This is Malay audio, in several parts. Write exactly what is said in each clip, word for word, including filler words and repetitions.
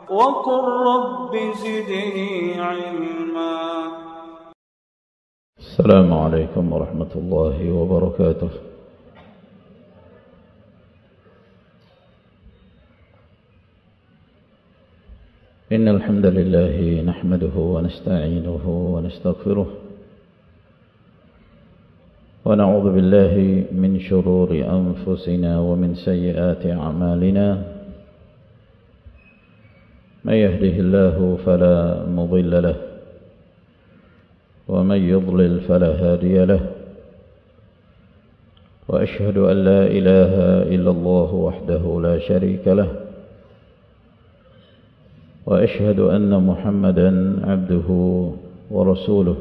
وقل رب زدني علما. السلام عليكم ورحمة الله وبركاته. إن الحمد لله نحمده ونستعينه ونستغفره ونعوذ بالله من شرور أنفسنا ومن سيئات أعمالنا. من يهده الله فلا مضل له ومن يضلل فلا هادي له، وأشهد أن لا إله إلا الله وحده لا شريك له، وأشهد أن محمدا عبده ورسوله.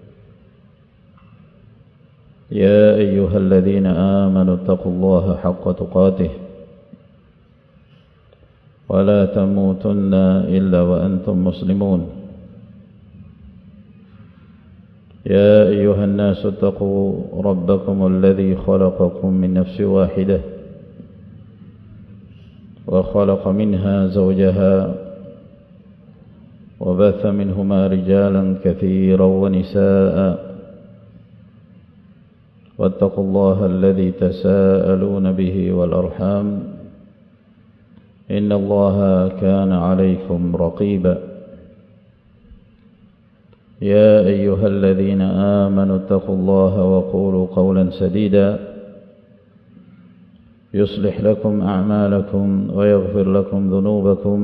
يا أيها الذين آمنوا اتقوا الله حق تقاته ولا تموتن إلا وأنتم مسلمون. يا أيها الناس اتقوا ربكم الذي خلقكم من نفس واحدة وخلق منها زوجها وبث منهما رجالا كثيرا ونساء، واتقوا الله الذي تساءلون به والأرحام إن الله كان عليكم رقيبا. يا أيها الذين آمنوا اتقوا الله وقولوا قولا سديدا يصلح لكم أعمالكم ويغفر لكم ذنوبكم،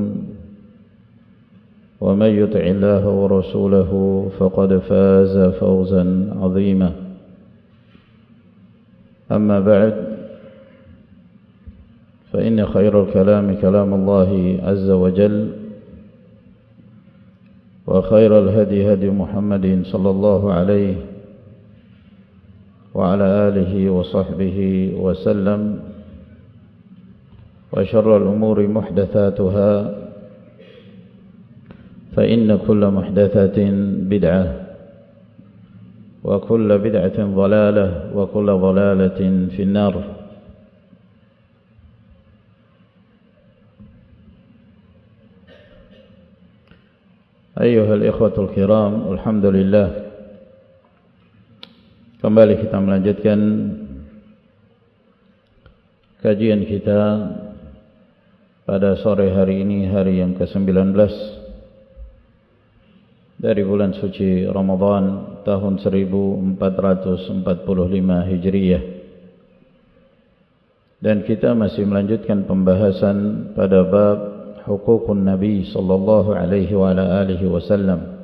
ومن يطع الله ورسوله فقد فاز فوزا عظيما. أما بعد، فإن خير الكلام كلام الله عز وجل، وخير الهدي هدي محمد صلى الله عليه وعلى آله وصحبه وسلم، وشر الأمور محدثاتها، فإن كل محدثة بدعة، وكل بدعة ضلالة، وكل ضلالة في النار. Ayuhal ikhwatul kiram, alhamdulillah, kembali kita melanjutkan kajian kita pada sore hari ini, hari yang ke sembilan belas dari bulan suci Ramadan tahun seribu empat ratus empat puluh lima Hijriyah, dan kita masih melanjutkan pembahasan pada bab hukukun Nabi sallallahu alaihi wa ala alihi wasallam,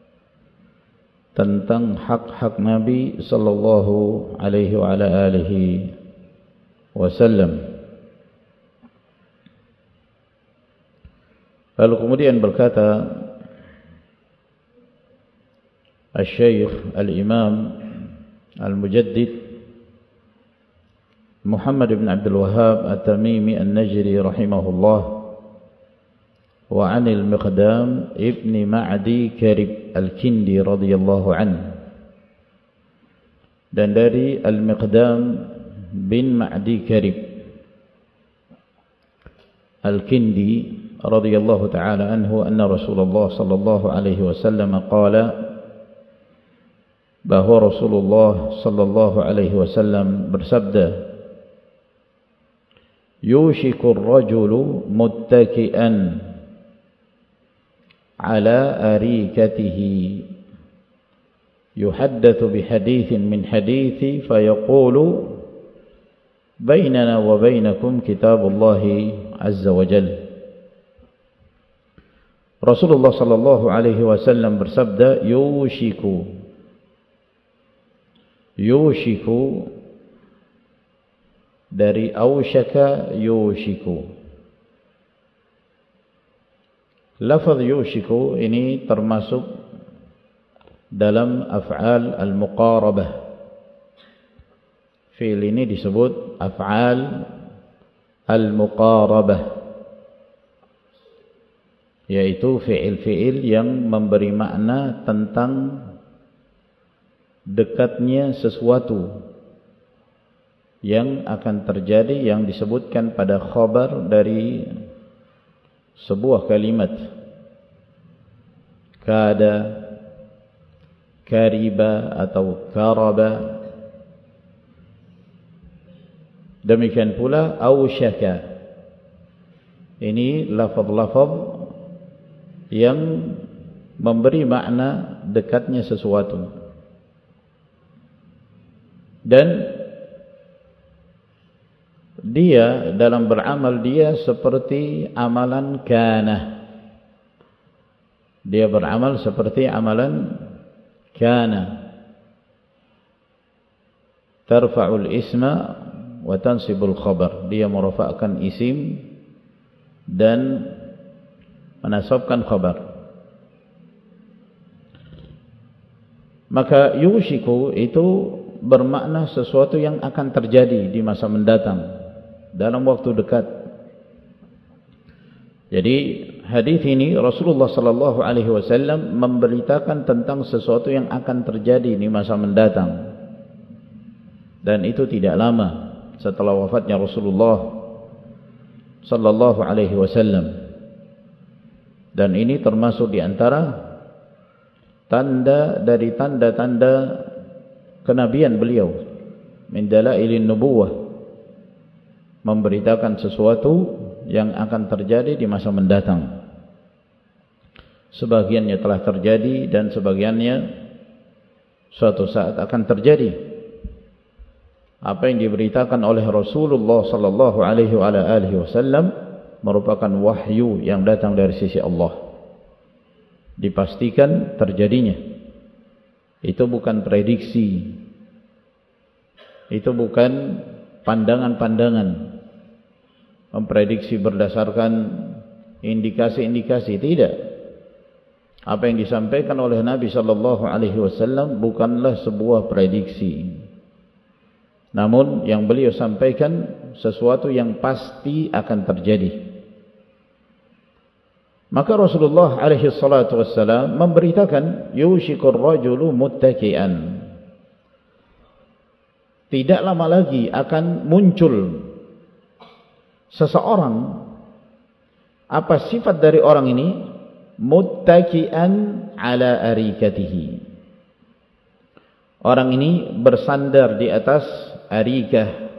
tentang hak-hak Nabi sallallahu alaihi wa ala alihi wasallam. Lalu kemudian berkata Al-Syeikh Al-Imam Al-Mujaddid Muhammad bin Abdul Wahhab At-Tamimi An-Najri rahimahullah, wa anil Miqdam ibni Ma'di Karib Al-Kindi radhiyallahu anhu, dan dari Al-Miqdam bin Ma'di Karib Al-Kindi radhiyallahu ta'ala anhu, anna Rasulullah sallallahu alaihi wasallam qala, bahwa Rasulullah sallallahu alaihi wasallam bersabda, yushiku ar-rajulu muttaki'an ala arikatihi yuhaddathu bihadithin min hadithi fayaqulu bainana wa bainakum kitabullahi azza wa jalla. Rasulullah sallallahu alaihi wasallam bersabda, yushiku, yushiku dari aushaka yushiku. Lafaz yushiku ini termasuk dalam af'al al-muqarabah. Fi'il ini disebut af'al al-muqarabah, yaitu fi'il-fi'il yang memberi makna tentang dekatnya sesuatu yang akan terjadi, yang disebutkan pada khabar dari sebuah kalimat kada, kariba atau karaba. Demikian pula ausyaka. Ini lafaz-lafaz yang memberi makna dekatnya sesuatu. Dan dia dalam beramal dia seperti amalan kana. Dia beramal seperti amalan kana. Tarfa'ul isma wa tansibul khabar. Dia merafa'kan isim dan menasabkan khabar. Maka yushiku itu bermakna sesuatu yang akan terjadi di masa mendatang, dalam waktu dekat. Jadi hadis ini Rasulullah sallallahu alaihi wasallam memberitakan tentang sesuatu yang akan terjadi di masa mendatang, dan itu tidak lama setelah wafatnya Rasulullah sallallahu alaihi wasallam. Dan ini termasuk di antara tanda dari tanda-tanda kenabian beliau, min dalailin nubuwah, memberitakan sesuatu yang akan terjadi di masa mendatang. Sebagiannya telah terjadi dan sebagiannya suatu saat akan terjadi. Apa yang diberitakan oleh Rasulullah sallallahu alaihi wasallam merupakan wahyu yang datang dari sisi Allah, dipastikan terjadinya. Itu bukan prediksi, itu bukan pandangan-pandangan, memprediksi berdasarkan indikasi-indikasi, tidak. Apa yang disampaikan oleh Nabi sallallahu alaihi wasallam bukanlah sebuah prediksi, namun yang beliau sampaikan sesuatu yang pasti akan terjadi. Maka Rasulullah alaihi salatu wassalam memberitakan yushikur rajulu muttaki'an. Tidak lama lagi akan muncul seseorang. Apa sifat dari orang ini? Muttaki'an ala arikatihi. Orang ini bersandar di atas arikah.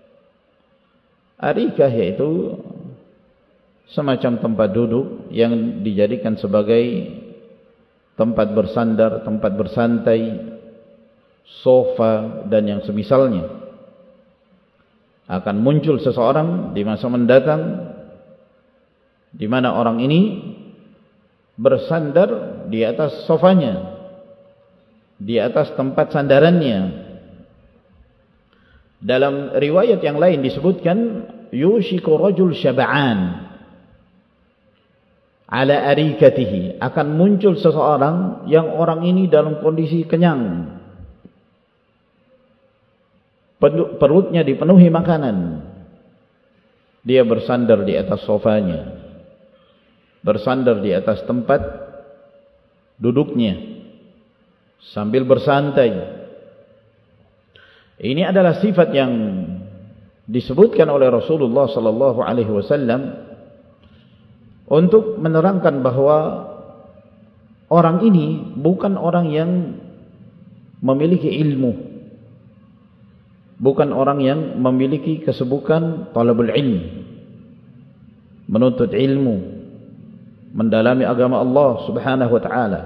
Arikah yaitu semacam tempat duduk yang dijadikan sebagai tempat bersandar, tempat bersantai, sofa dan yang semisalnya. Akan muncul seseorang di masa mendatang di mana orang ini bersandar di atas sofanya, di atas tempat sandarannya. Dalam riwayat yang lain disebutkan yushiku rajul syab'an ala arikatihi, akan muncul seseorang yang orang ini dalam kondisi kenyang, perutnya dipenuhi makanan. Dia bersandar di atas sofanya, bersandar di atas tempat duduknya sambil bersantai. Ini adalah sifat yang disebutkan oleh Rasulullah sallallahu alaihi wasallam untuk menerangkan bahwa orang ini bukan orang yang memiliki ilmu, bukan orang yang memiliki kesibukan talabul ilm, menuntut ilmu, mendalami agama Allah subhanahu wa ta'ala.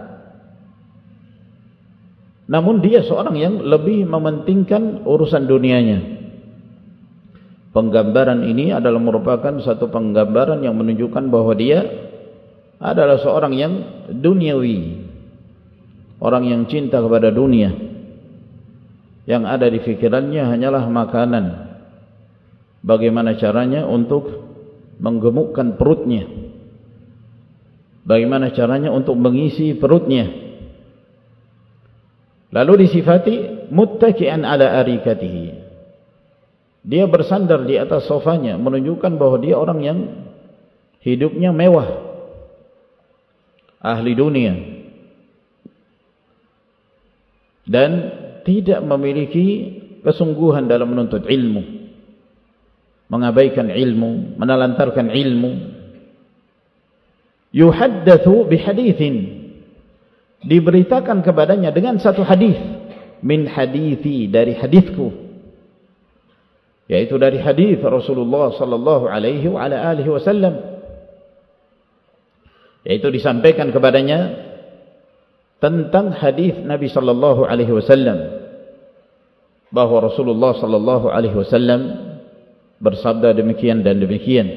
Namun dia seorang yang lebih mementingkan urusan dunianya. Penggambaran ini adalah merupakan satu penggambaran yang menunjukkan bahwa dia adalah seorang yang duniawi, orang yang cinta kepada dunia. Yang ada di fikirannya hanyalah makanan, bagaimana caranya untuk menggemukkan perutnya, bagaimana caranya untuk mengisi perutnya. Lalu disifati muttaki'an ala arikatihi, dia bersandar di atas sofanya, menunjukkan bahwa dia orang yang hidupnya mewah, ahli dunia, dan tidak memiliki kesungguhan dalam menuntut ilmu, mengabaikan ilmu, menelantarkan ilmu. yuhaddatsu bihaditsin, diberitakan kepadanya dengan satu hadis, min hadithi, dari hadisku, yaitu dari hadis Rasulullah sallallahu alaihi wa ala alihi wasallam, yaitu disampaikan kepadanya tentang hadis Nabi sallallahu alaihi wasallam, bahwa Rasulullah sallallahu alaihi wasallam bersabda demikian dan demikian.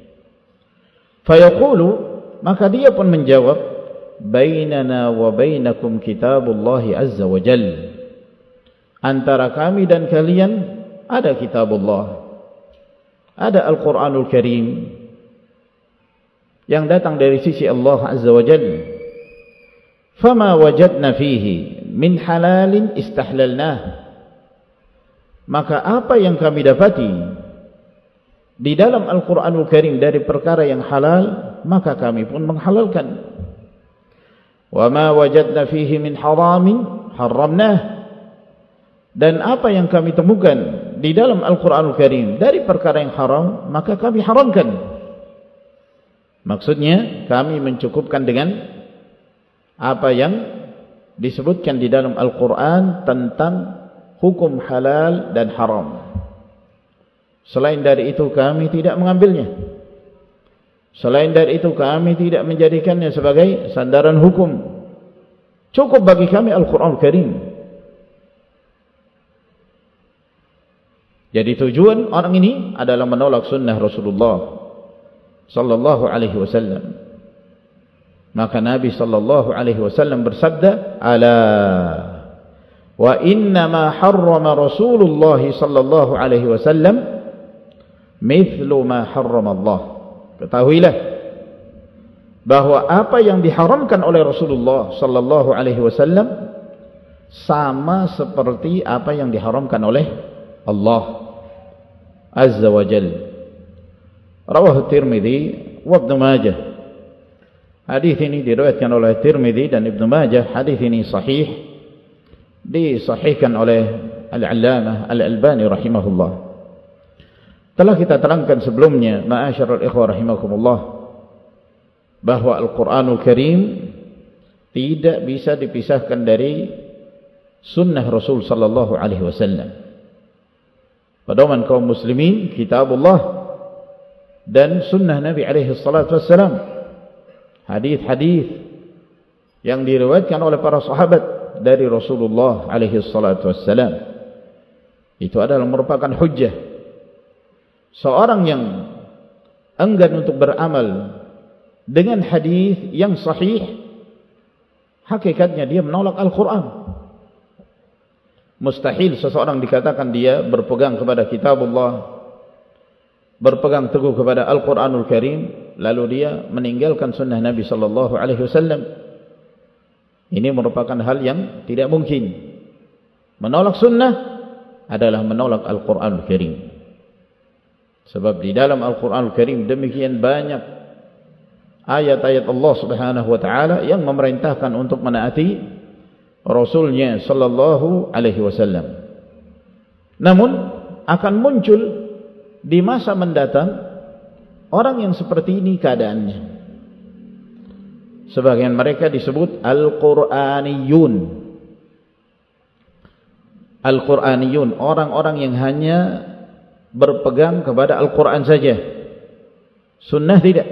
Fayaqulu, maka dia pun menjawab, bainana wa bainakum kitabullahi azza wa jalla, antara kami dan kalian ada kitabullah, ada Al-Quranul Karim yang datang dari sisi Allah azza wa jalla. Fama wajadna fihi min halalin istahlalnah, maka apa yang kami dapati di dalam Al-Quranul Karim dari perkara yang halal, maka kami pun menghalalkan. Wa ma wajadna fihi min haramin haramnah, dan apa yang kami temukan di dalam Al-Quranul Karim dari perkara yang haram, maka kami haramkan. Maksudnya kami mencukupkan dengan apa yang disebutkan di dalam Al-Quran tentang hukum halal dan haram. Selain dari itu kami tidak mengambilnya. Selain dari itu kami tidak menjadikannya sebagai sandaran hukum. Cukup bagi kami Al-Quranul Karim. Jadi tujuan orang ini adalah menolak sunnah Rasulullah sallallahu alaihi wasallam. Maka Nabi sallallahu alaihi wasallam bersabda, ala wa inna ma harrama Rasulullah sallallahu alaihi wasallam mithlu ma harrama Allah. Ketahuilah bahwa apa yang diharamkan oleh Rasulullah sallallahu alaihi wasallam sama seperti apa yang diharamkan oleh Allah azza wa jalla. Rawahu Tirmidzi wa Ibnu Majah. Hadis ini diriwayatkan oleh Tirmidzi dan Ibnu Majah. Hadis ini sahih, disahihkan oleh Al-Allamah Al-Albani rahimahullah. Telah kita terangkan sebelumnya, ma'asyiral ikhwah rahimakumullah, bahwa Al-Quranul Karim tidak bisa dipisahkan dari sunnah Rasul sallallahu alaihi wasallam. Pedoman kaum muslimin kitabullah dan sunnah Nabi alaihi salatu wassalam, hadis-hadis yang diriwayatkan oleh para sahabat dari Rasulullah alaihi salatu wassalam, itu adalah merupakan hujjah. Seorang yang enggan untuk beramal dengan hadis yang sahih, hakikatnya dia menolak Al-Quran. Mustahil seseorang dikatakan dia berpegang kepada kitabullah, berpegang teguh kepada Al-Quranul Karim, lalu dia meninggalkan sunnah Nabi sallallahu alaihi wasallam. Ini merupakan hal yang tidak mungkin. Menolak sunnah adalah menolak Al-Quranul Karim. Sebab di dalam Al-Quranul Karim demikian banyak ayat-ayat Allah subhanahu wa ta'ala yang memerintahkan untuk menaati Rasulnya sallallahu alaihi wasallam. Namun akan muncul di masa mendatang orang yang seperti ini keadaannya. Sebagian mereka disebut Al-Quraniyun. Al-Quraniyun, orang-orang yang hanya berpegang kepada Al-Quran saja, sunnah tidak.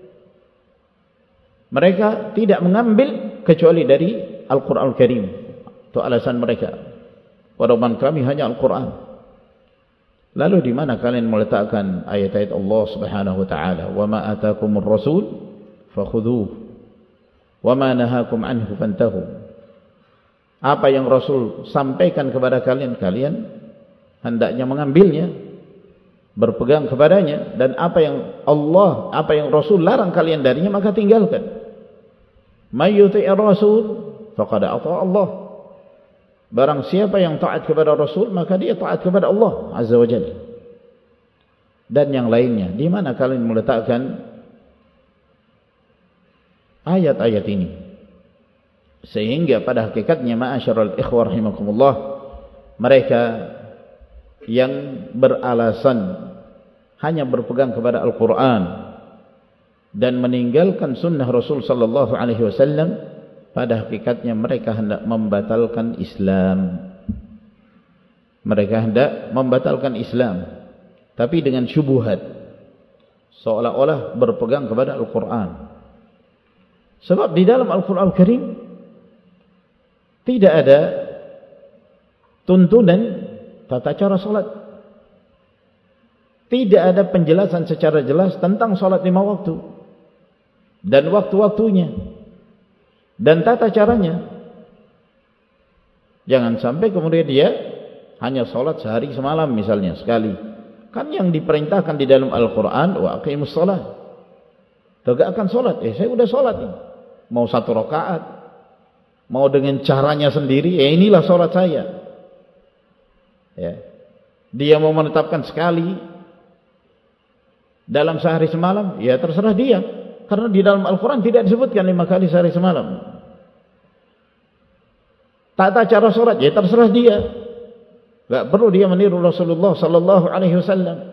Mereka tidak mengambil kecuali dari Al-Quran Al-Karim. Itu alasan mereka. Pedoman kami hanya Al-Quran. Lalu di mana kalian meletakkan ayat-ayat Allah Subhanahu wa taala, "Wa ma ataakumur rasul fakhudhuhu wa ma nahakum anhu fantahu." Apa yang Rasul sampaikan kepada kalian, kalian hendaknya mengambilnya, berpegang kepadanya, dan apa yang Allah, apa yang Rasul larang kalian darinya, maka tinggalkan. May yuti'ir rasul faqad ata Allah. Barang siapa yang taat kepada Rasul, maka dia taat kepada Allah azza wa jalla. Dan yang lainnya, di mana kalian meletakkan ayat-ayat ini? Sehingga pada hakikatnya, ma'asyiral ikhwah rahimakumullah, mereka yang beralasan hanya berpegang kepada Al-Quran, dan meninggalkan sunnah Rasul sallallahu alaihi wasallam, pada hakikatnya mereka hendak membatalkan Islam. Mereka hendak membatalkan Islam, tapi dengan syubhat, seolah-olah berpegang kepada Al-Quran. Sebab di dalam Al-Quran Al-Karim tidak ada tuntunan tata cara salat. Tidak ada penjelasan secara jelas tentang salat lima waktu dan waktu-waktunya dan tata caranya. Jangan sampai kemudian dia hanya salat sehari semalam misalnya sekali. Kan yang diperintahkan di dalam Al-Quran, wa aqimus salat, tegakkan salat. Eh saya sudah salat nih, mau satu rakaat, mau dengan caranya sendiri, eh inilah salat saya. Ya. Dia mau menetapkan sekali dalam sehari semalam, ya terserah dia, karena di dalam Al-Quran tidak disebutkan lima kali sehari semalam. Tata cara salat, ya terserah dia. Tak perlu dia meniru Rasulullah sallallahu alaihi wasallam.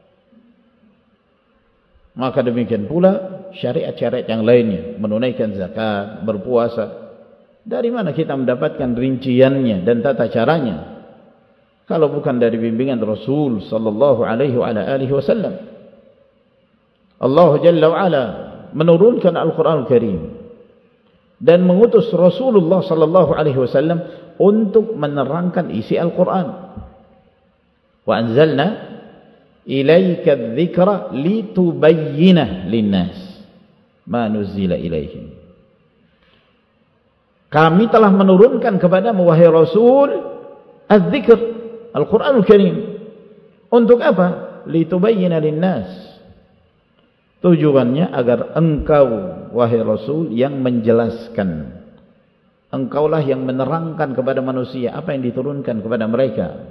Maka demikian pula syariat-syariat yang lainnya, menunaikan zakat, berpuasa. Dari mana kita mendapatkan rinciannya dan tata caranya kalau bukan dari bimbingan Rasul sallallahu alaihi wa ala alihi wasallam? Allah Jalla wa Ala menurunkan Al-Quran Al-Karim dan mengutus Rasulullah sallallahu alaihi wasallam untuk menerangkan isi Al-Quran. Wa anzalna ilaika adh-dhikra litubayyinah linnas ma nuzila ilaihim. Kami telah menurunkan kepadamu wahai Rasul adz-dzikr, Al-Quran Al-Karim. Untuk apa? Litubayyinah linnas. Tujuannya agar engkau wahai Rasul yang menjelaskan, engkaulah yang menerangkan kepada manusia apa yang diturunkan kepada mereka.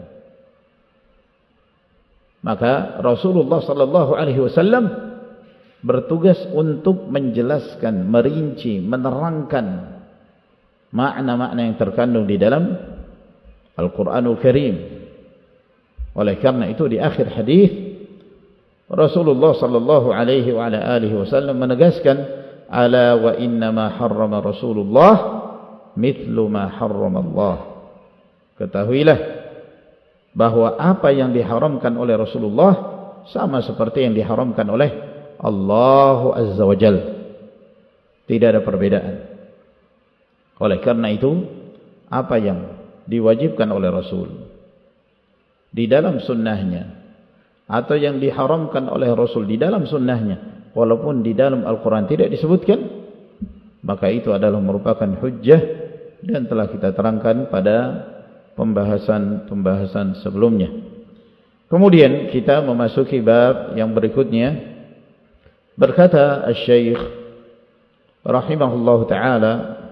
Maka Rasulullah sallallahu alaihi wasallam bertugas untuk menjelaskan, merinci, menerangkan makna-makna yang terkandung di dalam Al-Quranul Karim. Oleh karena itu di akhir hadis Rasulullah sallallahu alaihi wa ala alihi wasallam menegaskan, ala wa inna ma harrama Rasulullah mithlu ma harrama Allah. Ketahuilah bahwa apa yang diharamkan oleh Rasulullah sama seperti yang diharamkan oleh Allah Azza wa Jal. Tidak ada perbedaan. Oleh karena itu, apa yang diwajibkan oleh Rasul di dalam sunnahnya atau yang diharamkan oleh Rasul di dalam sunnahnya, walaupun di dalam Al-Quran tidak disebutkan, maka itu adalah merupakan hujjah dan telah kita terangkan pada pembahasan-pembahasan sebelumnya. Kemudian kita memasuki bab yang berikutnya. Berkata Asy-Syaikh rahimahullahu ta'ala,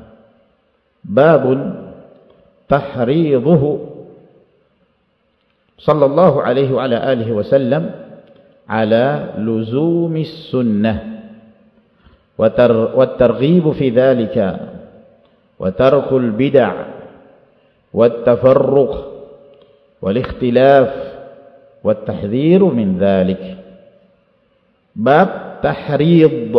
babun tahridhuhu sallallahu alaihi wa ala alihi wasallam ala luzumis sunnah wa targhibu fi dhalika wa tarkul bid'ah wa tafarruq wal ikhtilaf wa tahdhir min dhalik. Bab tahrid.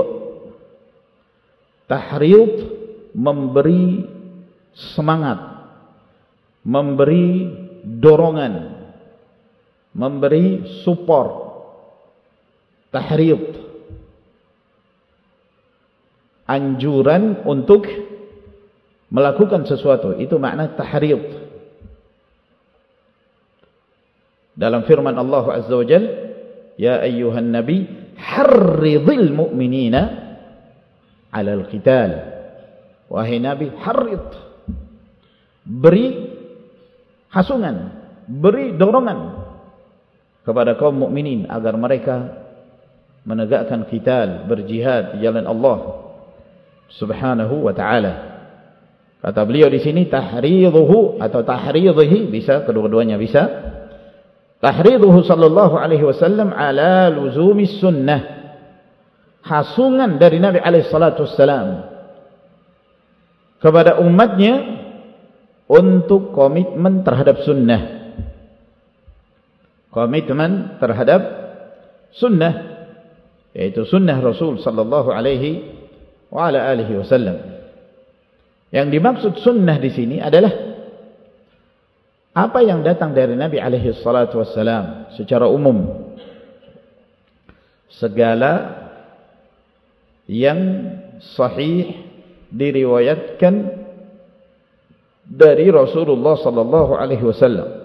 Tahrid memberi semangat, memberi dorongan, memberi support. Tahrid, anjuran untuk melakukan sesuatu, itu makna tahrid. Dalam firman Allah Azza wa Jalla, ya ayyuhan nabi harridhil mu'minina 'alal qital. Wahai nabi, harrid, beri hasungan, beri dorongan kepada kaum mukminin agar mereka menegakkan qital, berjihad di jalan Allah Subhanahu wa ta'ala. Kata beliau di sini tahridhuhu atau tahridhihi, bisa kedua-duanya bisa. Tahridhuhu sallallahu alaihi wasallam ala luzumis sunnah, hasungan dari Nabi alaihi salatu wassalam kepada umatnya untuk komitmen terhadap sunnah. Komitmen terhadap sunnah, yaitu sunnah Rasul sallallahu alaihi wa ala alihi wasallam. Yang dimaksud sunnah di sini adalah apa yang datang dari Nabi alaihi salatu wassalam secara umum. Segala yang sahih diriwayatkan dari Rasulullah sallallahu alaihi wasallam.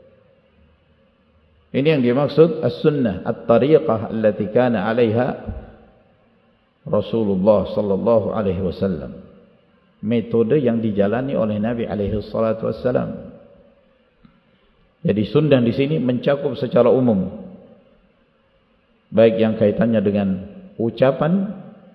Ini yang dimaksud as-sunnah, at-tariqah allati kana 'alaiha Rasulullah sallallahu alaihi wasallam. Metode yang dijalani oleh Nabi alaihi salatu wasallam. Jadi sunnah di sini mencakup secara umum, baik yang kaitannya dengan ucapan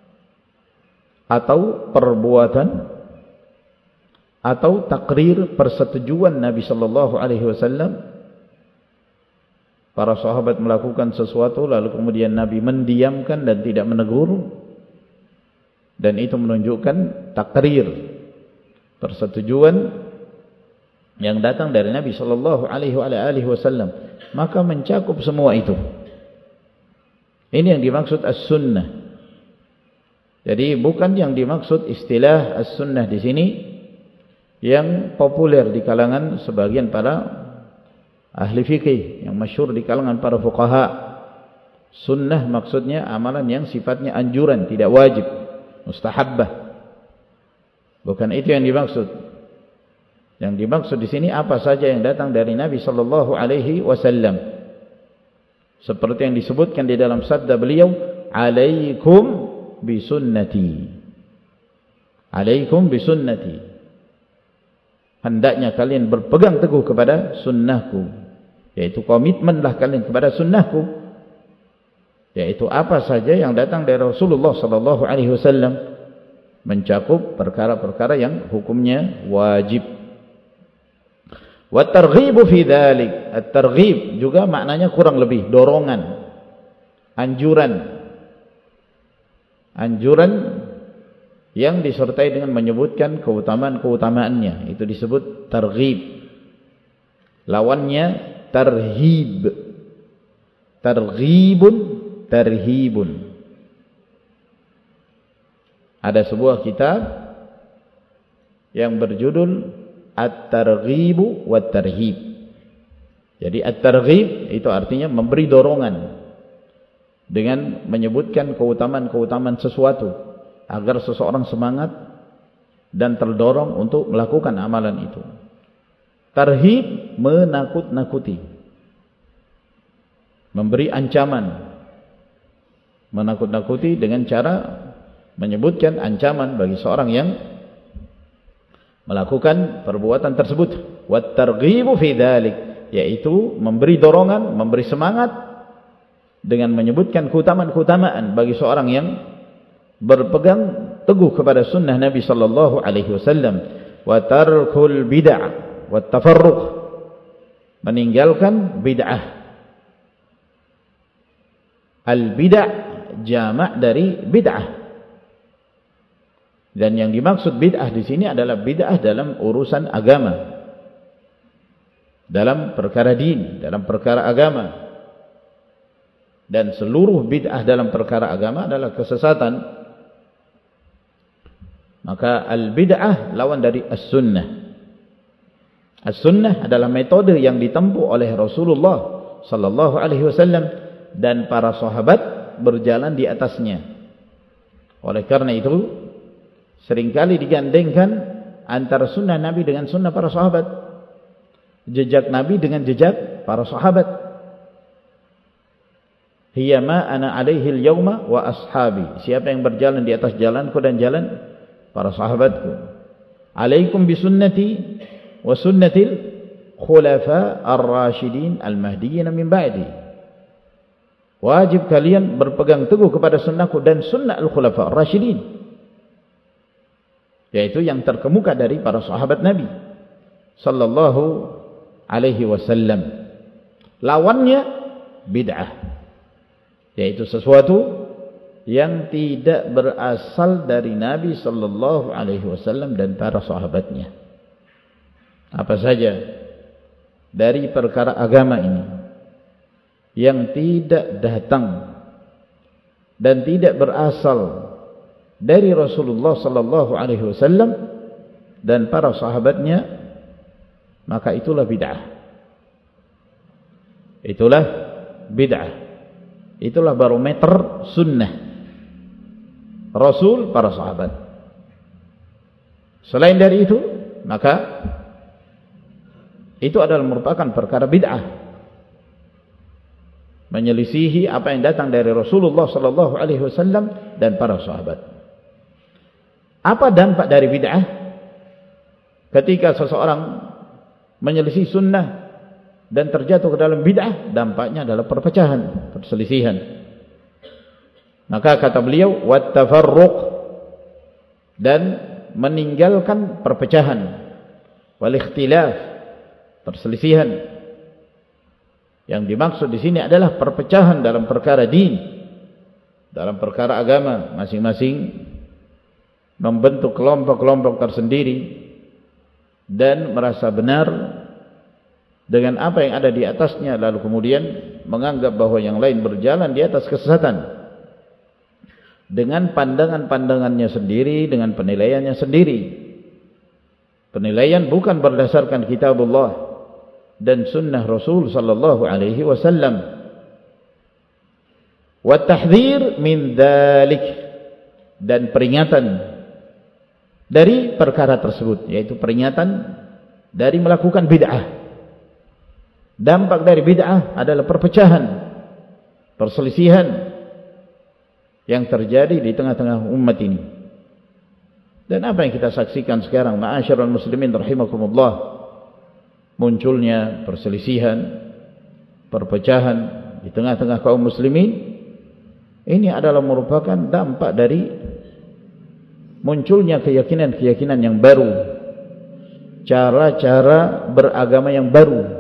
atau perbuatan atau takrir persetujuan Nabi sallallahu alaihi wasallam. Para sahabat melakukan sesuatu lalu kemudian Nabi mendiamkan dan tidak menegur, dan itu menunjukkan takrir persetujuan yang datang dari Nabi sallallahu alaihi wasallam. Maka mencakup semua itu. Ini yang dimaksud as-sunnah. Jadi bukan yang dimaksud istilah as-sunnah di sini yang populer di kalangan sebagian para ahli fikih, yang masyhur di kalangan para fuqaha. Sunnah maksudnya amalan yang sifatnya anjuran, tidak wajib, mustahabbah. Bukan itu yang dimaksud. Yang dimaksud di sini apa saja yang datang dari Nabi sallallahu alaihi wasallam. Seperti yang disebutkan di dalam sabda beliau, "Alaikum bisunnati." Alaikum bisunnati. Hendaknya kalian berpegang teguh kepada sunnahku. Yaitu komitmenlah kalian kepada sunnahku. Yaitu apa saja yang datang dari Rasulullah sallallahu alaihi wasallam, mencakup perkara-perkara yang hukumnya wajib. Wa targhibu fi dzalik. At-targhib juga maknanya kurang lebih dorongan, anjuran. Anjuran yang disertai dengan menyebutkan keutamaan-keutamaannya, itu disebut targhib. Lawannya tarhib. Targhibun, tarhibun. Ada sebuah kitab yang berjudul At-Targhibu wat-Tarhib. Jadi at-targhib itu artinya memberi dorongan dengan menyebutkan keutamaan-keutamaan sesuatu agar seseorang semangat dan terdorong untuk melakukan amalan itu. Tarhib menakut-nakuti, memberi ancaman, menakut-nakuti dengan cara menyebutkan ancaman bagi seorang yang melakukan perbuatan tersebut. Wat targhibu fi dzalik, yaitu memberi dorongan, memberi semangat dengan menyebutkan keutamaan-keutamaan bagi seorang yang berpegang teguh kepada sunnah Nabi sallallahu alaihi wasallam. Wa tarkul bid'ah wat tafarruq, meninggalkan bid'ah. Al bid'ah jamak dari bid'ah. Dan yang dimaksud bid'ah di sini adalah bid'ah dalam urusan agama, dalam perkara din, dalam perkara agama. Dan seluruh bid'ah dalam perkara agama adalah kesesatan. Maka al-bid'ah lawan dari as-sunnah. As-sunnah adalah metode yang ditempuh oleh Rasulullah sallallahu alaihi wasallam dan para sahabat berjalan di atasnya. Oleh karena itu seringkali digandengkan antara sunnah Nabi dengan sunnah para sahabat, jejak Nabi dengan jejak para sahabat. Hiya ma ana alaihi al-yawma wa ashabi. Siapa yang berjalan di atas jalanku dan jalan para sahabatku. Alaikum bisunnati wa sunnatil khulafa ar-rasyidin al-mahdiyyin min ba'di. Wajib kalian berpegang teguh kepada sunnahku dan sunnah al-khulafa ar-rasyidin, yaitu yang terkemuka dari para sahabat Nabi sallallahu alaihi wasallam. Lawannya bid'ah, yaitu sesuatu yang tidak berasal dari Nabi sallallahu alaihi wasallam dan para sahabatnya. Apa saja dari perkara agama ini yang tidak datang dan tidak berasal dari Rasulullah sallallahu alaihi wasallam dan para sahabatnya, maka itulah bid'ah. Itulah bid'ah. Itulah barometer sunnah Rasul, para sahabat. Selain dari itu, maka itu adalah merupakan perkara bid'ah, menyelisihi apa yang datang dari Rasulullah sallallahu alaihi wasallam dan para sahabat. Apa dampak dari bid'ah? Ketika seseorang menyelisih sunnah dan terjatuh ke dalam bid'ah, dampaknya adalah perpecahan, perselisihan. Maka kata beliau, wattafarruq, dan meninggalkan perpecahan, wal ikhtilaf, perselisihan. Yang dimaksud di sini adalah perpecahan dalam perkara din, dalam perkara agama, masing-masing membentuk kelompok-kelompok tersendiri dan merasa benar dengan apa yang ada di atasnya, lalu kemudian menganggap bahwa yang lain berjalan di atas kesesatan dengan pandangan-pandangannya sendiri, dengan penilaiannya sendiri. Penilaian bukan berdasarkan kitabullah dan sunnah Rasul sallallahu alaihi wasallam. Wa tahdhir min dzalik, dan peringatan dari perkara tersebut, yaitu peringatan dari melakukan bid'ah. Dampak dari bid'ah adalah perpecahan, perselisihan yang terjadi di tengah-tengah umat ini. Dan apa yang kita saksikan sekarang, ma'asyiral muslimin rahimakumullah, munculnya perselisihan, perpecahan di tengah-tengah kaum muslimin, ini adalah merupakan dampak dari munculnya keyakinan-keyakinan yang baru, cara-cara beragama yang baru,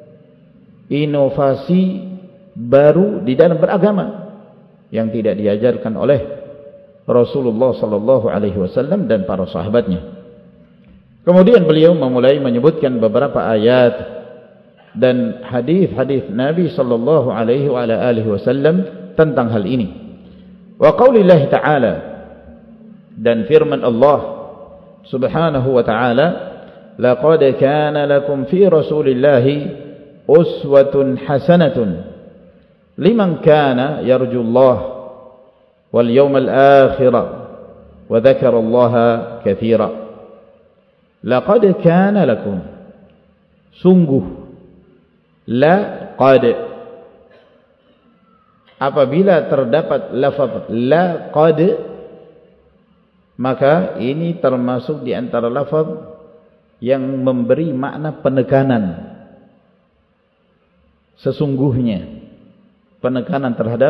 inovasi baru di dalam beragama yang tidak diajarkan oleh Rasulullah sallallahu alaihi wasallam dan para sahabatnya. Kemudian beliau memulai menyebutkan beberapa ayat dan hadis-hadis Nabi sallallahu alaihi wa ala alihi wasallam tentang hal ini. Wa qaulillah ta'ala, dan firman Allah subhanahu wa ta'ala, laqad kana lakum fi rasulillahi uswatun hasanatun liman kana yarjullah wal yawmal akhirah wa dzakara Allaha katsira. Laqad kana lakum, sungguh, laqad, apabila terdapat lafaz laqad, maka ini termasuk di antara lafaz yang memberi makna penekanan, sesungguhnya, penekanan terhadap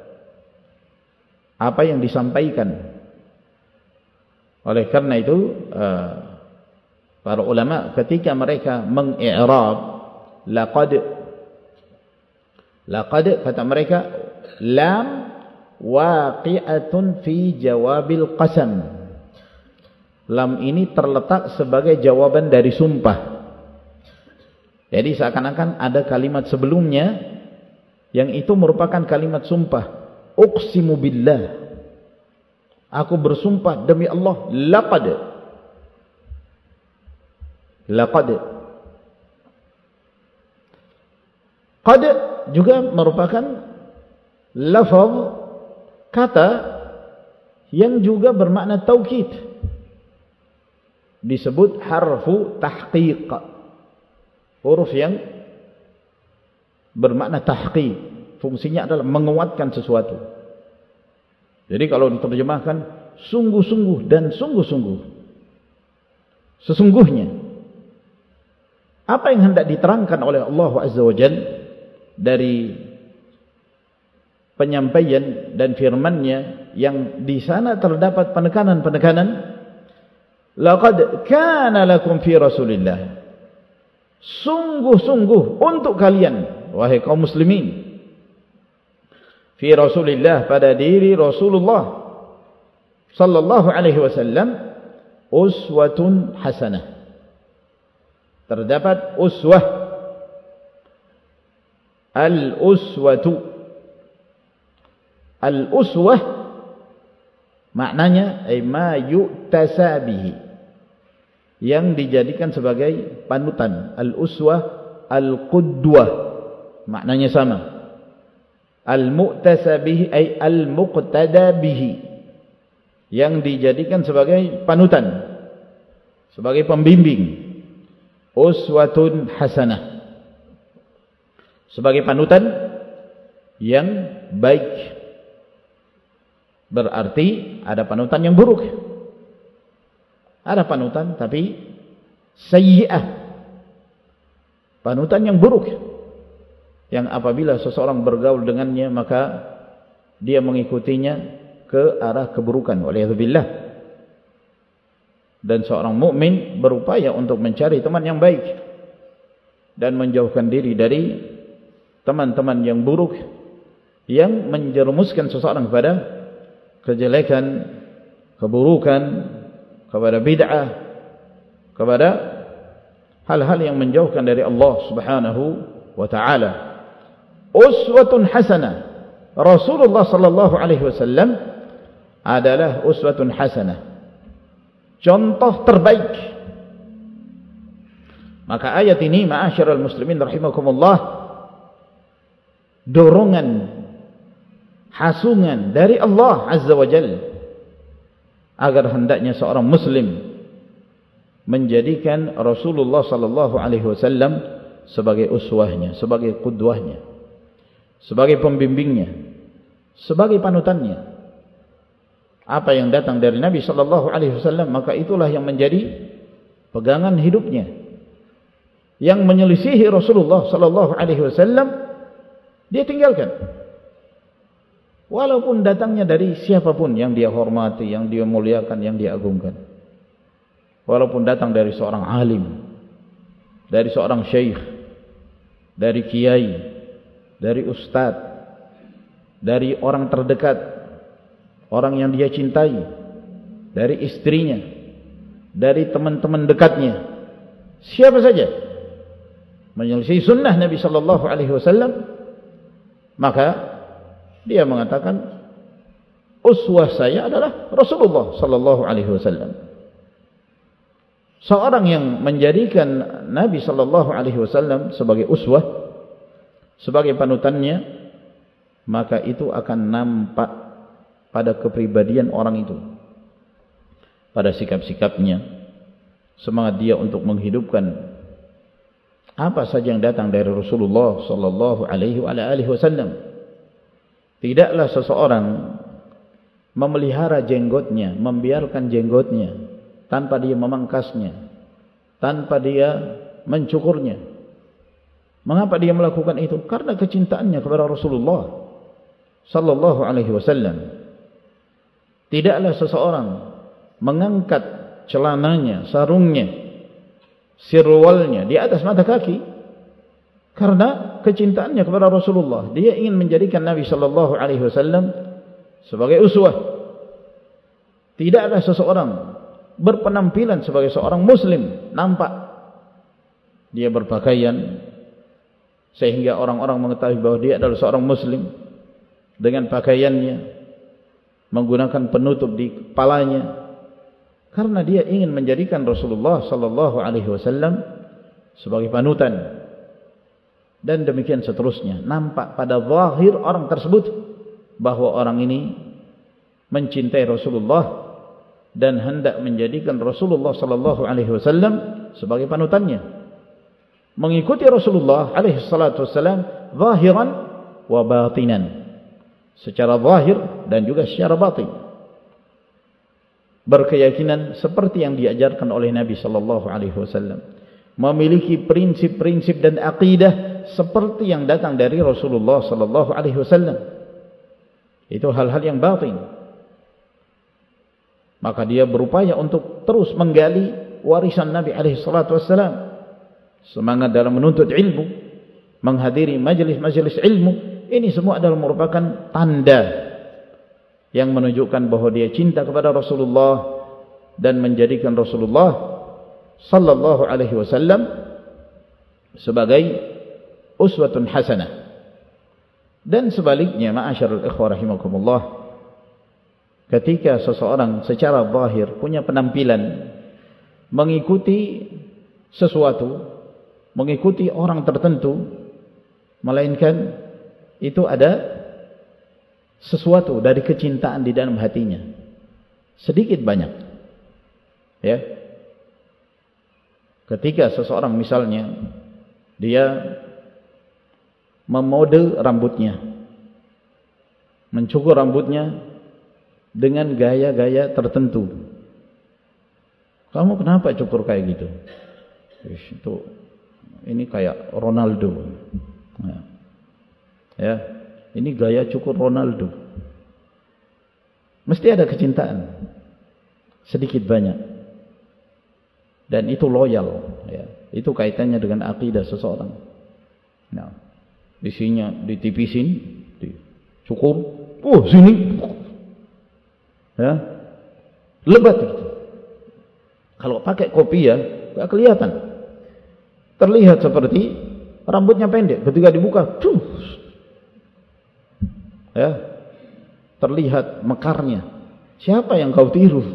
apa yang disampaikan. Oleh karena itu para ulama ketika mereka mengi'rab laqad, laqad kata mereka lam waqi'atun fi jawabil qasam. Lam ini terletak sebagai jawaban dari sumpah. Jadi seakan-akan ada kalimat sebelumnya yang itu merupakan kalimat sumpah. Uqsimu billah, aku bersumpah demi Allah, laqad, laqad. Qad juga merupakan lafaz kata yang juga bermakna taukid, disebut harfu tahqiq, huruf yang bermakna tahqiq, fungsinya adalah menguatkan sesuatu. Jadi kalau diterjemahkan sungguh-sungguh dan sungguh-sungguh, sesungguhnya, apa yang hendak diterangkan oleh Allah Azza wa Jalla dari penyampaian dan firman-Nya yang di sana terdapat penekanan-penekanan. Laqad kana lakum fi Rasulillah, sungguh-sungguh untuk kalian wahai kaum muslimin, fi Rasulillah, pada diri Rasulullah sallallahu alaihi wasallam, uswatun hasanah, terdapat uswah. Al-uswatu, Al-uswah maknanya ay ma yu'tasa bihi, yang dijadikan sebagai panutan. Al-uswah, al-qudwah maknanya sama. Al-mu'tasa bihi ay al-muqtada bihi, yang dijadikan sebagai panutan, sebagai pembimbing. Uswatun hasanah, sebagai panutan yang baik. Berarti ada panutan yang buruk, ada panutan tapi sayyi'ah, panutan yang buruk, yang apabila seseorang bergaul dengannya maka dia mengikutinya ke arah keburukan, waliyadzubillah. Dan seorang mukmin berupaya untuk mencari teman yang baik dan menjauhkan diri dari teman-teman yang buruk yang menjerumuskan seseorang kepada kejelekan, keburukan, kepada bid'ah, kepada hal-hal yang menjauhkan dari Allah Subhanahu wa taala. Uswatun hasanah, Rasulullah sallallahu alaihi wasallam adalah uswatun hasanah, contoh terbaik. Maka ayat ini, ma'asyiral muslimin rahimakumullah, dorongan, hasungan dari Allah Azza wa Jalla agar hendaknya seorang muslim menjadikan Rasulullah sallallahu alaihi wasallam sebagai uswahnya, sebagai qudwahnya, sebagai pembimbingnya, sebagai panutannya. Apa yang datang dari Nabi sallallahu alaihi wasallam, maka itulah yang menjadi pegangan hidupnya. Yang menyelisihi Rasulullah sallallahu alaihi wasallam dia tinggalkan. Walaupun datangnya dari siapapun yang dia hormati, yang dia muliakan, yang dia agungkan. Walaupun datang dari seorang alim, dari seorang syekh, dari kiai, dari ustaz, dari orang terdekat, orang yang dia cintai, dari istrinya, dari teman-teman dekatnya, siapa saja menyelisih sunnah Nabi sallallahu alaihi wasallam, maka dia mengatakan uswah saya adalah Rasulullah sallallahu alaihi wasallam. Seorang yang menjadikan Nabi sallallahu alaihi wasallam sebagai uswah, sebagai panutannya, maka itu akan nampak pada kepribadian orang itu, pada sikap-sikapnya, semangat dia untuk menghidupkan apa saja yang datang dari Rasulullah sallallahu alaihi wasallam. Tidaklah seseorang memelihara jenggotnya, membiarkan jenggotnya tanpa dia memangkasnya, tanpa dia mencukurnya. Mengapa dia melakukan itu? Karena kecintaannya kepada Rasulullah sallallahu alaihi wasallam. Tidaklah seseorang mengangkat celananya, sarungnya, sirwalnya di atas mata kaki karena kecintaannya kepada Rasulullah. Dia ingin menjadikan Nabi sallallahu alaihi wasallam sebagai uswah. Tidaklah seseorang berpenampilan sebagai seorang muslim, nampak dia berpakaian sehingga orang-orang mengetahui bahwa dia adalah seorang muslim dengan pakaiannya, menggunakan penutup di kepalanya, karena dia ingin menjadikan Rasulullah sallallahu alaihi wasallam sebagai panutan. Dan demikian seterusnya. Nampak pada zahir orang tersebut bahwa orang ini mencintai Rasulullah dan hendak menjadikan Rasulullah sallallahu alaihi wasallam sebagai panutannya, mengikuti Rasulullah alaihi salatu wasallam zahiran wa batinan, secara zahir dan juga secara batin, berkeyakinan seperti yang diajarkan oleh Nabi sallallahu alaihi wasallam, memiliki prinsip-prinsip dan akidah seperti yang datang dari Rasulullah sallallahu alaihi wasallam. Itu hal-hal yang batin. Maka dia berupaya untuk terus menggali warisan Nabi alaihi salatu wasallam, semangat dalam menuntut ilmu, menghadiri majelis-majelis ilmu. Ini semua adalah merupakan tanda yang menunjukkan bahwa dia cinta kepada Rasulullah dan menjadikan Rasulullah sallallahu alaihi wasallam sebagai uswatun hasanah. Dan sebaliknya, ma'asyarul ikhwah rahimakumullah, ketika seseorang secara zahir punya penampilan mengikuti sesuatu, mengikuti orang tertentu, melainkan itu ada sesuatu dari kecintaan di dalam hatinya, sedikit banyak, ya. Ketika seseorang misalnya dia memode rambutnya, mencukur rambutnya dengan gaya-gaya tertentu. Kamu kenapa cukur kayak gitu? Itu ini kayak Ronaldo. Ya. Ya, ini gaya cukur Ronaldo. Mesti ada kecintaan, sedikit banyak, dan itu loyal. Ya. Itu kaitannya dengan akidah seseorang. Nah, isinya ditipisin, dicukur, oh sini, ya, lebat gitu. Kalau pakai kopi ya, gak kelihatan, terlihat seperti rambutnya pendek. Ketika dibuka, tuh, ya, terlihat mekarnya. Siapa yang kau tiru?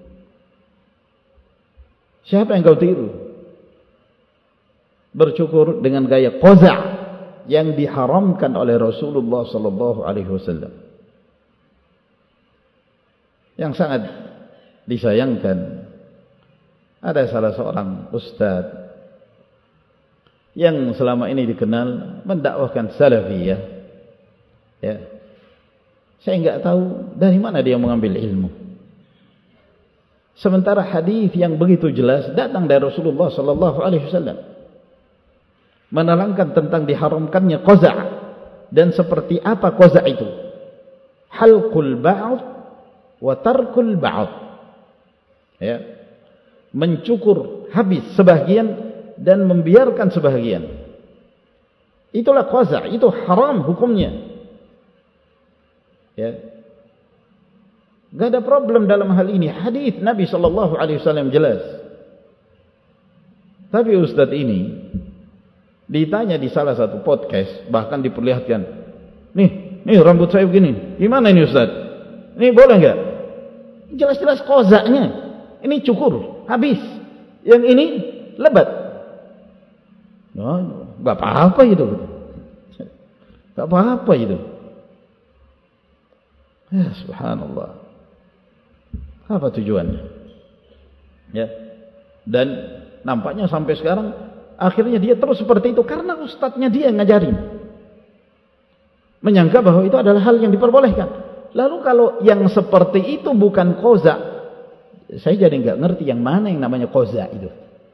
Siapa yang kau tiru? Bercukur dengan gaya qaza' yang diharamkan oleh Rasulullah sallallahu alaihi wasallam. Yang sangat disayangkan, ada salah seorang ustaz yang selama ini dikenal mendakwahkan salafiyah, ya. Saya enggak tahu dari mana dia mengambil ilmu. Sementara hadis yang begitu jelas datang dari Rasulullah sallallahu alaihi wasallam menerangkan tentang diharamkannya qaza', dan seperti apa qaza' itu, halqul ba'd wa tarkul ba'd, ya, mencukur habis sebagian dan membiarkan sebagian. Itulah qaza', itu haram hukumnya, ya. Gak ada problem dalam hal ini, hadis Nabi sallallahu alaihi wasallam jelas. Tapi ustaz ini ditanya di salah satu podcast, bahkan diperlihatkan, nih, nih rambut saya begini, gimana ini ustaz? Ini boleh nggak? Jelas-jelas kozaknya, ini cukur, habis. Yang ini lebat. No, nggak apa-apa itu, nggak apa-apa itu. Ya subhanallah, apa tujuannya? Ya, dan nampaknya sampai sekarang akhirnya dia terus seperti itu karena ustadznya dia yang ngajarin, menyangka bahwa itu adalah hal yang diperbolehkan. Lalu kalau yang seperti itu bukan qaza', saya jadi nggak ngerti yang mana yang namanya qaza' itu.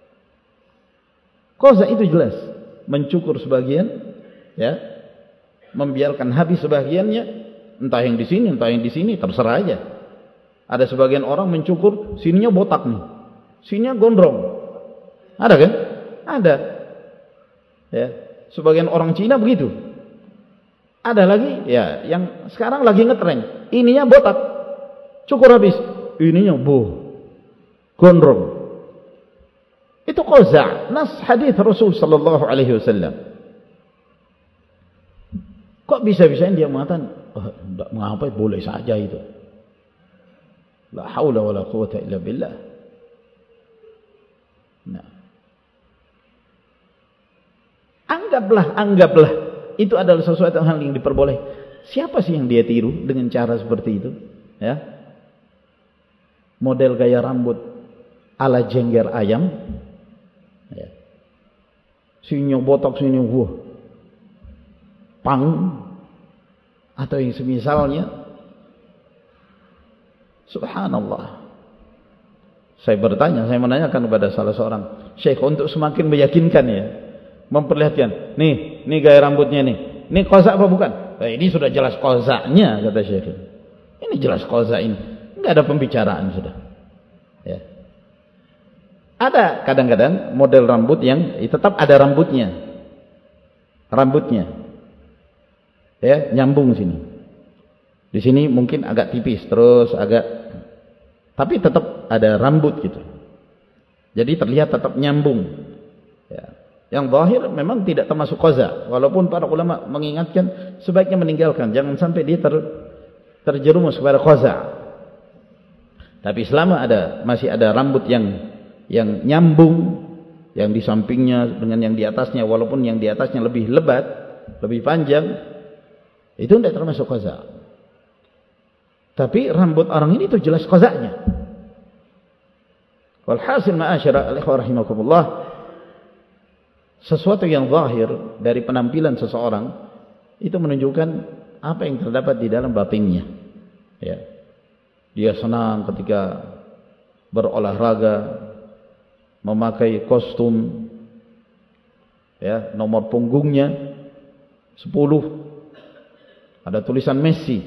Qaza' itu jelas mencukur sebagian, ya, membiarkan habis sebagiannya, entah yang di sini, entah yang di sini, terserah aja. Ada sebagian orang mencukur sininya botak nih, sininya gondrong, ada kan? Ada, ya. Sebagian orang Cina begitu. Ada lagi, ya, yang sekarang lagi ngetren, ininya botak, cukur habis, ininya boh, gondrong. Itu qaza', nas hadis Rasul sallallahu alaihi wasallam. Kok bisa-bisanya dia mengatakan, oh, enggak mengapa, boleh saja itu. La haula wala quwata illa billah. Nah, anggaplah, anggaplah itu adalah sesuatu hal yang diperboleh. Siapa sih yang dia tiru dengan cara seperti itu? Ya, model gaya rambut ala jengger ayam, ya. Sini botak, sini wuh, pang, atau yang semisalnya. Subhanallah. Saya bertanya, saya menanyakan kepada salah seorang syekh untuk semakin meyakinkan, ya, memperlihatkan, nih, nih gaya rambutnya nih, ini qaza' apa bukan? Nah, ini sudah jelas qaza'nya, kata syekh. Ini jelas qaza' ini, nggak ada pembicaraan sudah. Ya. Ada kadang-kadang model rambut yang tetap ada rambutnya, rambutnya, ya, nyambung sini. Di sini mungkin agak tipis, terus agak, tapi tetap ada rambut gitu. Jadi terlihat tetap nyambung. Ya. Yang zahir memang tidak termasuk qaza, walaupun para ulama mengingatkan sebaiknya meninggalkan, jangan sampai dia ter, terjerumus kepada qaza. Tapi selama ada masih ada rambut yang yang nyambung, yang di sampingnya dengan yang di atasnya, walaupun yang di atasnya lebih lebat, lebih panjang, itu tidak termasuk qaza. Tapi rambut orang ini itu jelas qazanya. Walhasil ma'asyara al-ikhwah rahimakumullah, sesuatu yang zahir dari penampilan seseorang itu menunjukkan apa yang terdapat di dalam batinnya. Ya. Dia senang ketika berolahraga, memakai kostum, ya, nomor punggungnya sepuluh, ada tulisan Messi.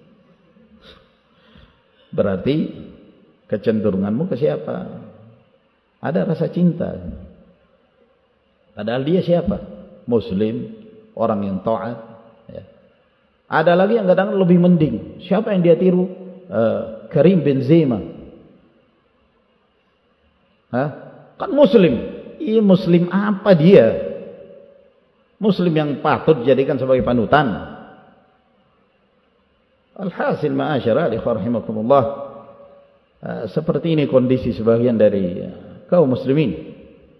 Berarti kecenderunganmu ke siapa? Ada rasa cinta. Padahal dia siapa? Muslim, orang yang taat. Ya. Ada lagi yang kadang lebih mending. Siapa yang dia tiru? Uh, Karim Benzema. Hah? Kan Muslim. Iya, Muslim apa dia? Muslim yang patut dijadikan sebagai panutan. Alhasil ma'asyara ikhwah rahimakumullah, uh, seperti ini kondisi sebagian dari uh, kaum muslimin.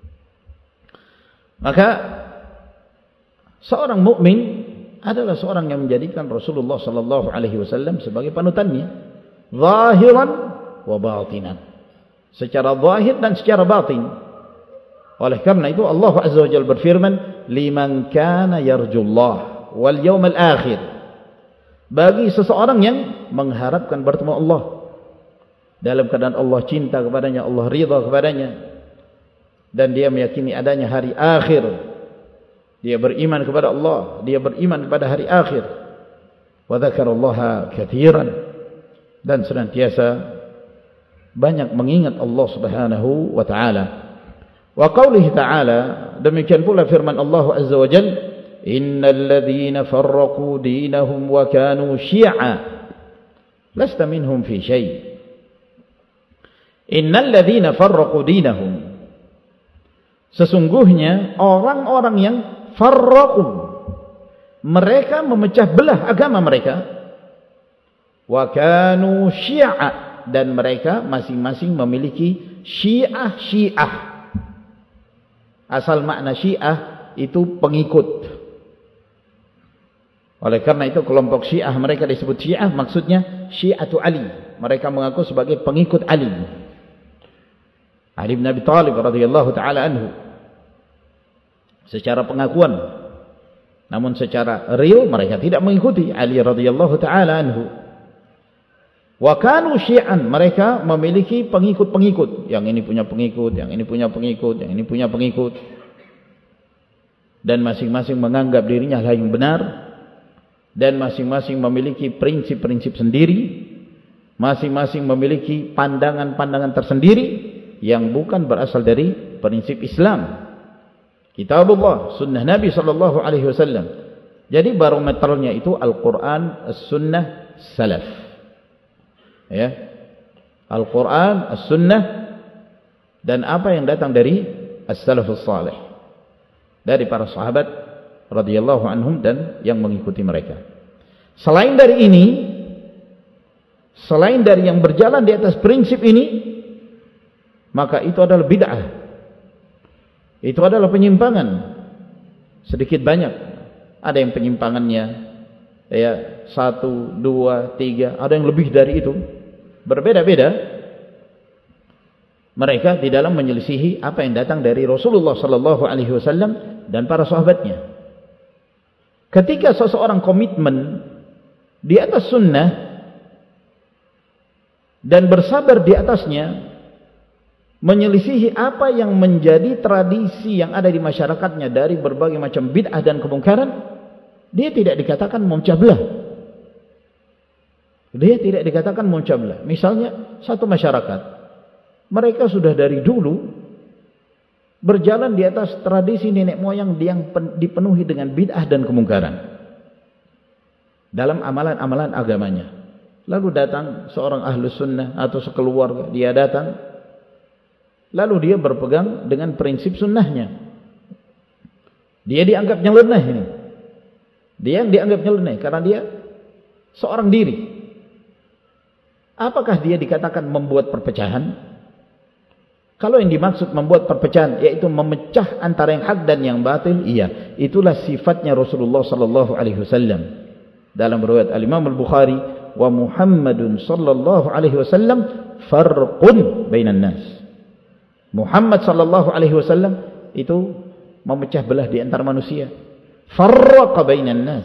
Maka seorang mukmin adalah seorang yang menjadikan Rasulullah sallallahu alaihi wasallam sebagai panutannya, zahiran wa batinan, secara zahir dan secara batin. Oleh karena itu Allah Azza wa Jalla berfirman, liman kana yarjullah wal yawmal akhir, bagi seseorang yang mengharapkan bertemu Allah, dalam keadaan Allah cinta kepadanya, Allah ridha kepadanya, dan dia meyakini adanya hari akhir, dia beriman kepada Allah, dia beriman kepada hari akhir, wa dzakarallaha katsiran, dan senantiasa banyak mengingat Allah Subhanahu wa taala. Wa qaulihi ta'ala, demikian pula firman Allah Azza wa Jalla, innal ladzina farraqu dinahum wa kanu syi'a lasta minhum fi syai'. Innal ladzina farraqu dinahum, sesungguhnya orang-orang yang farraqu, mereka memecah belah agama mereka, wa kanu syi'a, dan mereka masing-masing memiliki syiah-syiah. Asal makna syiah itu pengikut. Oleh karena itu kelompok syiah mereka disebut syiah, maksudnya syiatu Ali, mereka mengaku sebagai pengikut Ali, Ali bin Abi Thalib radhiyallahu taala anhu, secara pengakuan. Namun secara real mereka tidak mengikuti Ali radhiyallahu taala anhu. Wa kanu syi'an, mereka memiliki pengikut-pengikut. Yang ini punya pengikut, yang ini punya pengikut, yang ini punya pengikut. Dan masing-masing menganggap dirinya lah yang benar. Dan masing-masing memiliki prinsip-prinsip sendiri. Masing-masing memiliki pandangan-pandangan tersendiri yang bukan berasal dari prinsip Islam, Kitabullah, sunnah Nabi sallallahu alaihi wasallam. Jadi barometernya itu Al-Quran, As-Sunnah, Salaf. Ya, Al-Quran, As-Sunnah, dan apa yang datang dari As-Salafus Salih, dari para sahabat radhiyallahu anhum dan yang mengikuti mereka. Selain dari ini, selain dari yang berjalan di atas prinsip ini, maka itu adalah bid'ah, itu adalah penyimpangan. Sedikit banyak ada yang penyimpangannya ya satu, dua, tiga, ada yang lebih dari itu, berbeda-beda mereka di dalam menyelisihi apa yang datang dari Rasulullah sallallahu alaihi wasallam dan para sahabatnya. Ketika seseorang komitmen di atas sunnah dan bersabar di atasnya, menyelisihi apa yang menjadi tradisi yang ada di masyarakatnya dari berbagai macam bid'ah dan kemungkaran, dia tidak dikatakan memecah belah. Dia tidak dikatakan memecah belah. Misalnya satu masyarakat, mereka sudah dari dulu berjalan di atas tradisi nenek moyang yang dipenuhi dengan bid'ah dan kemungkaran dalam amalan-amalan agamanya. Lalu datang seorang ahlus sunnah atau sekeluarga, dia datang, lalu dia berpegang dengan prinsip sunnahnya. Dia dianggap nyeleneh ini. Dia yang dianggap nyeleneh karena dia seorang diri. Apakah dia dikatakan membuat perpecahan? Kalau yang dimaksud membuat perpecahan yaitu memecah antara yang hak dan yang batil, iya, itulah sifatnya Rasulullah sallallahu alaihi wasallam. Dalam riwayat Al-Imam Al-Bukhari, wa Muhammadun sallallahu alaihi wasallam farqun bainan nas. Muhammad sallallahu alaihi wasallam itu memecah belah di antara manusia. Farraqa bainan nas.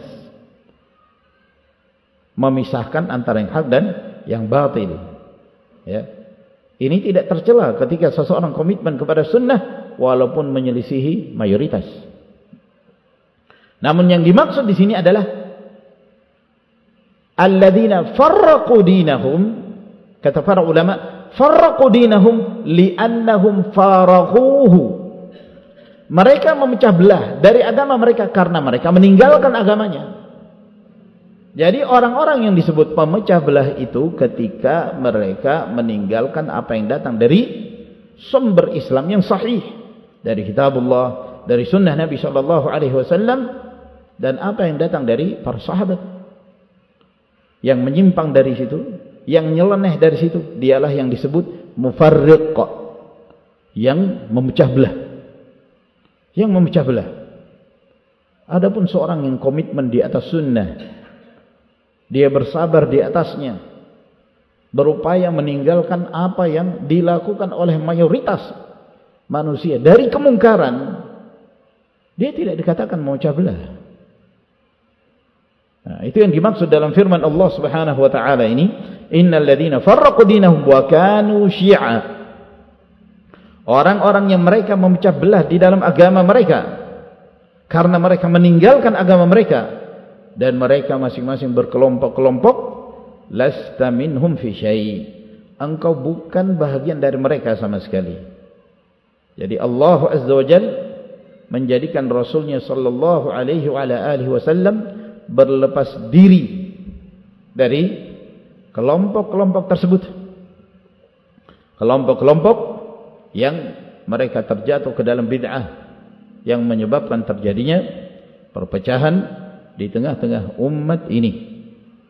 Memisahkan antara yang hak dan yang batil. Ya. Ini tidak tercela ketika seseorang komitmen kepada sunnah walaupun menyelisihi mayoritas. Namun yang dimaksud di sini adalah alladzina farraqu dinahum, kata para ulama, farraqu dinahum li'annahum faraghuhu. Mereka memecah belah dari agama mereka karena mereka meninggalkan agamanya. Jadi orang-orang yang disebut pemecah belah itu ketika mereka meninggalkan apa yang datang dari sumber Islam yang sahih, dari kitabullah, dari sunnah Nabi sallallahu alaihi wasallam, dan apa yang datang dari para sahabat. Yang menyimpang dari situ, yang nyeleneh dari situ, dialah yang disebut mufarriq, yang memecah belah. Yang memecah belah. Adapun seorang yang komitmen di atas sunnah, dia bersabar di atasnya, berupaya meninggalkan apa yang dilakukan oleh mayoritas manusia dari kemungkaran, dia tidak dikatakan memecah belah. Nah, itu yang dimaksud dalam firman Allah Subhanahu wa taala ini, innal ladzina farraqu dinahum wa kanu syi'a. Orang-orang yang mereka memecah belah di dalam agama mereka karena mereka meninggalkan agama mereka dan mereka masing-masing berkelompok-kelompok, lasta minhum fi syai'. Engkau bukan bahagian dari mereka sama sekali. Jadi Allah Azza wa Jalla menjadikan Rasulnya sallallahu alaihi wa ala alihi wasallam berlepas diri dari kelompok-kelompok tersebut. Kelompok-kelompok yang mereka terjatuh ke dalam bid'ah yang menyebabkan terjadinya perpecahan di tengah-tengah umat ini.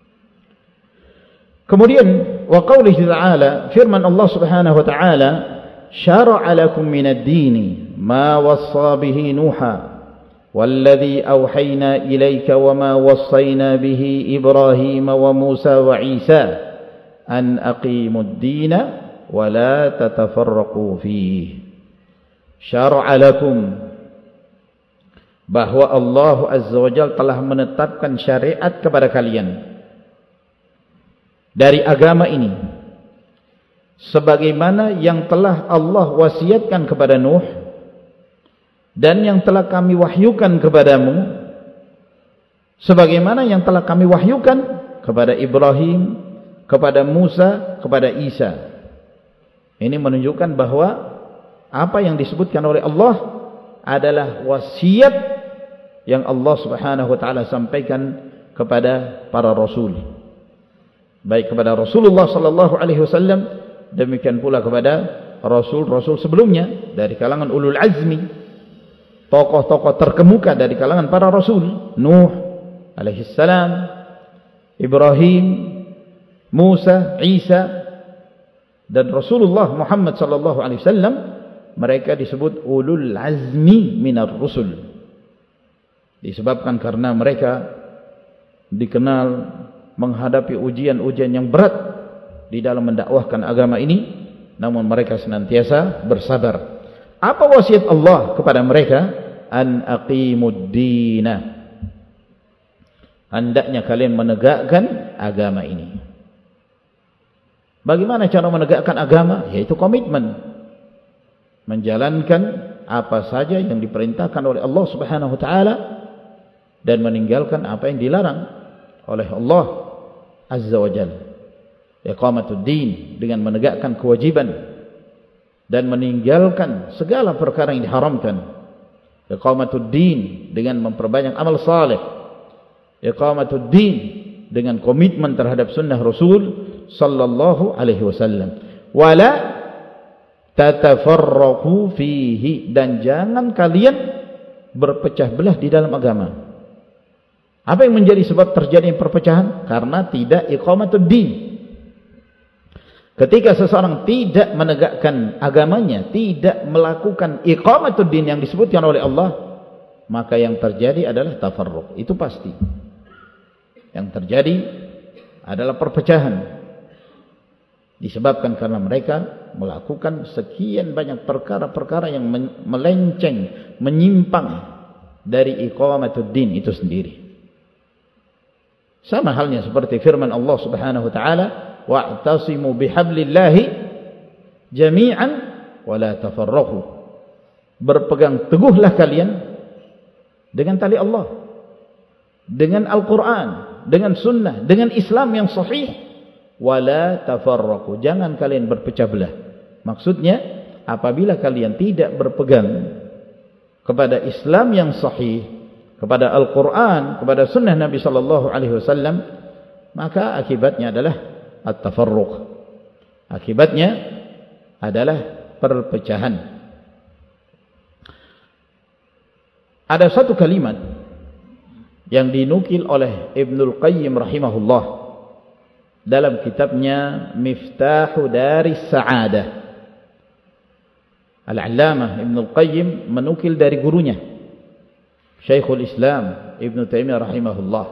Kemudian wa qaulihi ta'ala, firman Allah Subhanahu wa ta'ala, syara'a lakum minad dini ma wassa bihi Nuha والذي أوحينا إليك وما وصينا به إبراهيم وموسى وعيسى أن أقيموا الدين ولا تتفرقوا فيه. شرع لكم, bahwa Allah Azza wa Jalla telah menetapkan syariat kepada kalian dari agama ini sebagaimana yang telah Allah wasiatkan kepada Nuh dan yang telah kami wahyukan kepadamu, sebagaimana yang telah kami wahyukan kepada Ibrahim, kepada Musa, kepada Isa. Ini menunjukkan bahwa apa yang disebutkan oleh Allah adalah wasiat yang Allah Subhanahu wa taala sampaikan kepada para rasul, baik kepada Rasulullah sallallahu alaihi wasallam, demikian pula kepada rasul-rasul sebelumnya dari kalangan ulul azmi, tokoh-tokoh terkemuka dari kalangan para rasul, Nuh alaihi salam, Ibrahim, Musa, Isa, dan Rasulullah Muhammad sallallahu alaihi wasallam. Mereka disebut ulul azmi minar rusul, disebabkan karena mereka dikenal menghadapi ujian-ujian yang berat di dalam mendakwahkan agama ini, namun mereka senantiasa bersabar. Apa wasiat Allah kepada mereka? An aqimud dina, hendaknya kalian menegakkan agama ini. Bagaimana cara menegakkan agama? Yaitu komitmen, menjalankan apa saja yang diperintahkan oleh Allah Subhanahu wa taala dan meninggalkan apa yang dilarang oleh Allah Azza wa Jalla. Iqamatud din, dengan menegakkan kewajiban dan meninggalkan segala perkara yang diharamkan. Iqamatud din, dengan memperbanyak amal saleh. Iqamatud din, dengan komitmen terhadap sunnah Rasul sallallahu alaihi wasallam. Wala tatafarraqu fihi, dan jangan kalian berpecah belah di dalam agama. Apa yang menjadi sebab terjadinya perpecahan? Karena tidak iqamatud din. Ketika seseorang tidak menegakkan agamanya, tidak melakukan iqamatud din yang disebutkan oleh Allah, maka yang terjadi adalah tafarruq. Itu pasti. Yang terjadi adalah perpecahan. Disebabkan karena mereka melakukan sekian banyak perkara-perkara yang melenceng, menyimpang dari iqamatud din itu sendiri. Sama halnya seperti firman Allah Subhanahu wa taala, wa'tasimu bihablillahi jami'an wa la tafarraqu. Berpegang teguhlah kalian dengan tali Allah, dengan Al-Quran, dengan sunnah, dengan Islam yang sahih. Wala tafarraqu, jangan kalian berpecah belah. Maksudnya, apabila kalian tidak berpegang kepada Islam yang sahih, kepada Al-Quran, kepada sunnah Nabi sallallahu alaihi wasallam, maka akibatnya adalah at-tafarruq. Akibatnya adalah perpecahan. Ada satu kalimat yang dinukil oleh Ibnul Qayyim rahimahullah dalam kitabnya Miftahu Daris Sa'adah. Al-Allamah Ibnul Qayyim menukil dari gurunya Syekhul Islam Ibn Taimiyah rahimahullah.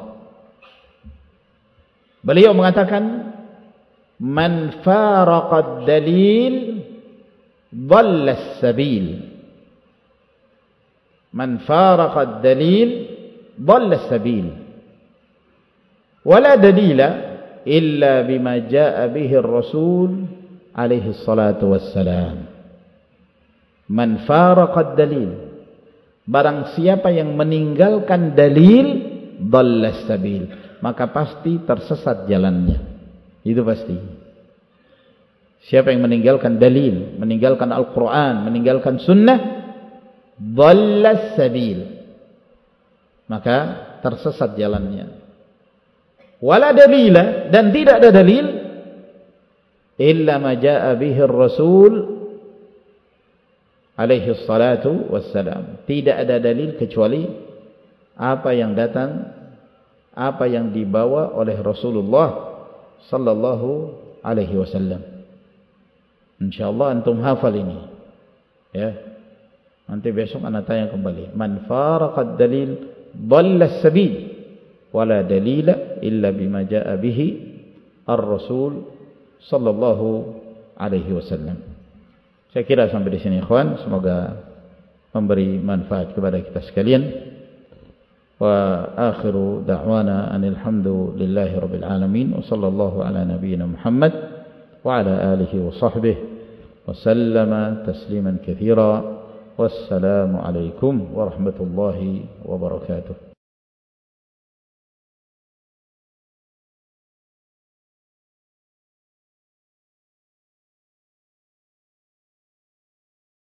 Beliau mengatakan, man faraqad dalil dhalla as-sabil. Man faraqad dalil dhalla as-sabil. Wala dalila illa bima jaa bihi ar-rasul alaihi salatu wassalam. Man faraqad dalil, barang siapa yang meninggalkan dalil, dhalla as-sabil, maka pasti tersesat jalannya. Itu pasti. Siapa yang meninggalkan dalil, meninggalkan Al-Quran, meninggalkan sunnah, dhalla as-sabil, maka tersesat jalannya. Wala dalila, dan tidak ada dalil illa ma jaa bihi ar-rasul alaihi salatu wassalam. Tidak ada dalil kecuali apa yang datang, apa yang dibawa oleh Rasulullah sallallahu alaihi wasallam. Insyaallah antum hafal ini, ya. Nanti besok ana tanya kembali, man faraqad dalil dhalla as-sabil wala dalila illa bima jaa bihi ar-rasul sallallahu alaihi wasallam. Saya kira sampai di sini ikhwan, semoga memberi manfaat kepada kita sekalian. Wa akhiru da'wana anil hamdulillahi rabbil alamin wa sallallahu ala nabiyyina Muhammad wa ala alihi wa sahbihi wa sallama tasliman katsira. Wassalamu alaikum warahmatullahi wabarakatuh.